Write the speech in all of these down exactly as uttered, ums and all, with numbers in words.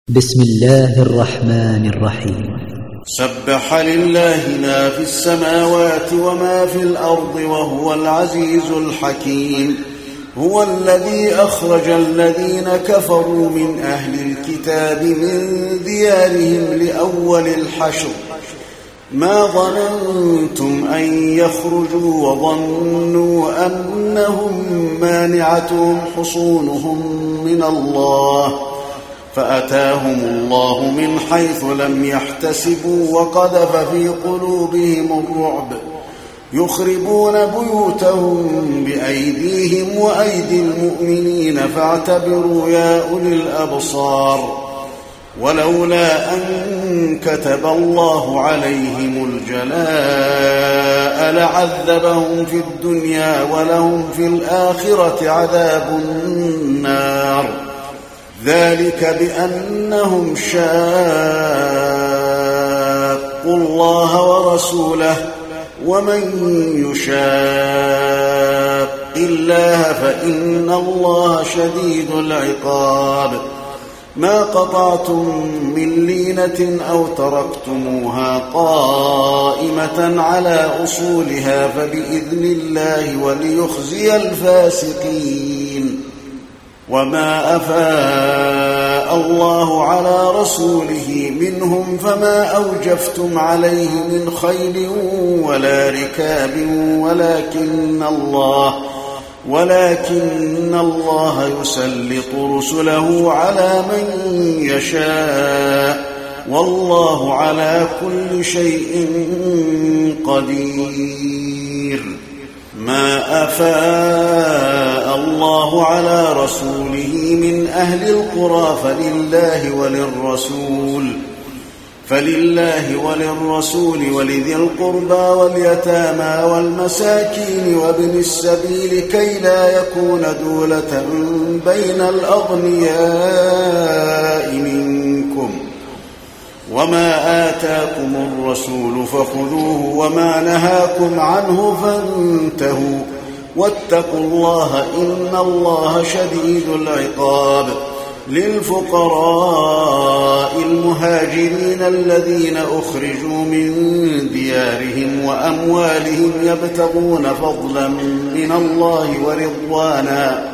بسم الله الرحمن الرحيم. سبح لله ما في السماوات وما في الأرض وهو العزيز الحكيم. هو الذي أخرج الذين كفروا من أهل الكتاب من ديارهم لأول الحشر ما ظننتم أن يخرجوا وظنوا أنهم مانعتهم حصونهم من الله فأتاهم الله من حيث لم يحتسبوا وقذف في قلوبهم الرعب يخربون بيوتهم بأيديهم وأيدي المؤمنين فاعتبروا يا أولي الأبصار. ولولا أن كتب الله عليهم الجلاء لعذبهم في الدنيا ولهم في الآخرة عذاب النار ذلك بأنهم شاقوا الله ورسوله ومن يشاق الله فإن الله شديد العقاب. ما قطعتم من لينة أو تركتموها قائمة على أصولها فبإذن الله وليخزي الفاسقين. وما أفاء الله على رسوله منهم فما أوجفتم عليه من خيل ولا ركاب ولكن الله ولكن الله يسلط رسله على من يشاء والله على كل شيء قدير. ما أفاء الله على رسوله من أهل القرى فلله وللرسول فلله وللرسول ولذي القربى واليتامى والمساكين وابن السبيل كي لا يكون دولة بين الأغنياء منكم. وما آتاكم الرسول فخذوه وما نهاكم عنه فانتهوا واتقوا الله إن الله شديد العقاب. للفقراء المهاجرين الذين أخرجوا من ديارهم وأموالهم يبتغون فضلا من الله ورضوانا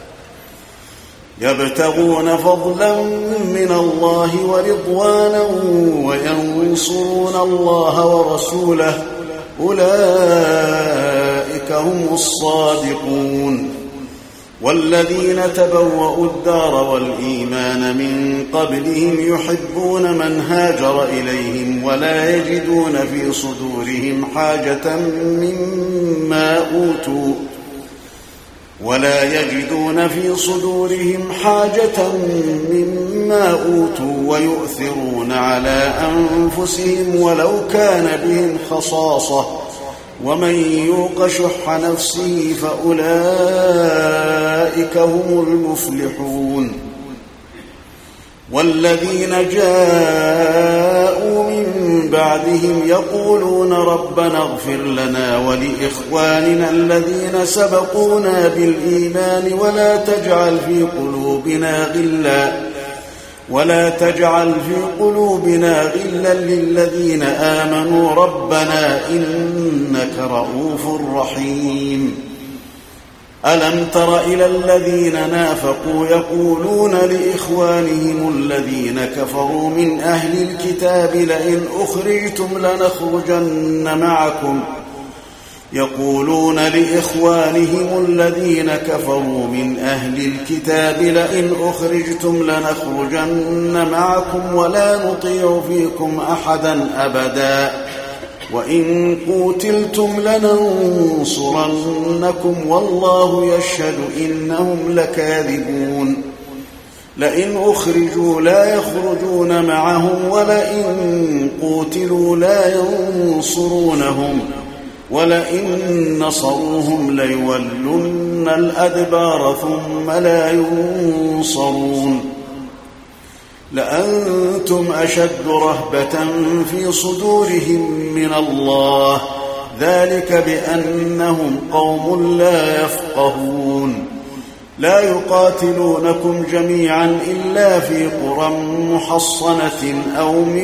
يبتغون فضلا من الله ورضوانا وينصرون الله ورسوله أولئك هم الصادقون. والذين تبوأوا الدار والإيمان من قبلهم يحبون من هاجر إليهم ولا يجدون في صدورهم حاجة مما أوتوا ولا يجدون في صدورهم حاجة مما أوتوا ويؤثرون على أنفسهم ولو كان بهم خصاصة ومن يوق شح نفسه فأولئك هم المفلحون. والذين جاءوا من بعدهم يقولون ربنا اغفر لنا ولإخواننا الذين سبقونا بالإيمان ولا تجعل في قلوبنا غلا ولا تجعل في قلوبنا غلا للذين آمنوا ربنا إنك رؤوف رحيم. ألم تر إلى الذين نافقوا يقولون لإخوانهم الذين كفروا من أهل الكتاب لئن أخرجتم لنخرجن معكم يقولون لإخوانهم الذين كفروا من أهل الكتاب لئن أخرجتم لنخرجن معكم ولا نطيع فيكم أحدا أبدا وإن قوتلتم لننصرنكم والله يشهد إنهم لكاذبون. لئن أخرجوا لا يخرجون معهم ولئن قوتلوا لا ينصرونهم ولئن نصروهم ليولن الأدبار ثم لا ينصرون. لأنتم أشد رهبة في صدورهم من الله ذلك بأنهم قوم لا يفقهون. لا يقاتلونكم جميعا إلا في قرى محصنة أو من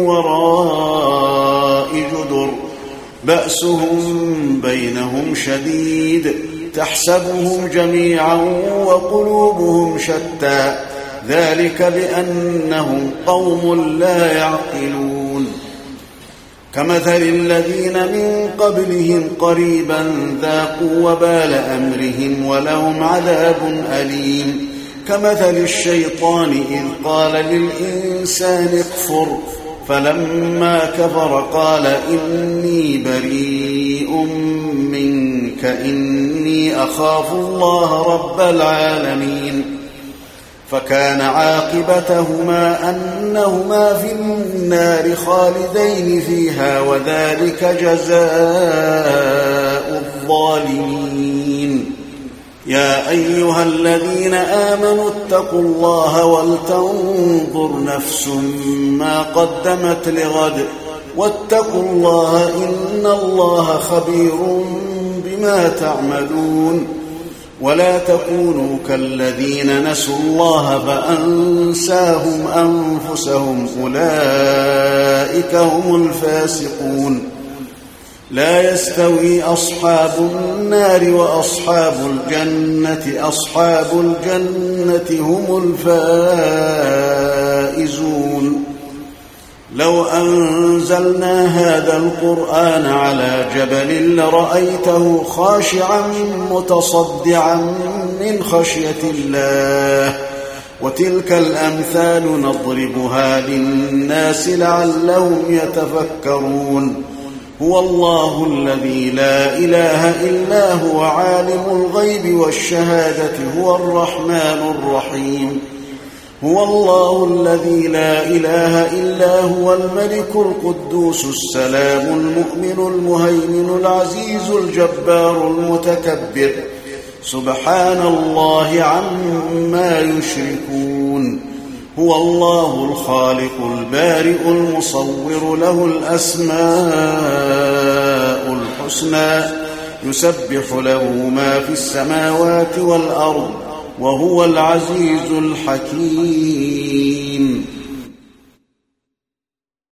وراء جدر بأسهم بينهم شديد تحسبهم جميعا وقلوبهم شتى ذلك بأنهم قوم لا يعقلون كمثل الذين من قبلهم قريبا ذاقوا وبال أمرهم ولهم عذاب أليم كمثل الشيطان إذ قال للإنسان اكفر فلما كفر قال إني بريء منك إني أخاف الله رب العالمين فكان عاقبتهما أنهما في النار خالدين فيها وذلك جزاء الظالمين يا أيها الذين آمنوا اتقوا الله ولتنظر نفس ما قدمت لغد واتقوا الله إن الله خبير بما تعملون ولا تكونوا كالذين نسوا الله فأنساهم أنفسهم أولئك هم الفاسقون لا يستوي أصحاب النار وأصحاب الجنة أصحاب الجنة هم الفائزون لو أنزلنا هذا القرآن على جبل لرأيته خاشعا متصدعا من خشية الله وتلك الأمثال نضربها للناس لعلهم يتفكرون هو الله الذي لا إله إلا هو عالم الغيب والشهادة هو الرحمن الرحيم هو الله الذي لا إله إلا هو الملك القدوس السلام المؤمن المهيمن العزيز الجبار المتكبر سبحان الله عما يشركون هو الله الخالق البارئ المصور له الأسماء الحسنى يسبح له ما في السماوات والأرض وهو العزيز الحكيم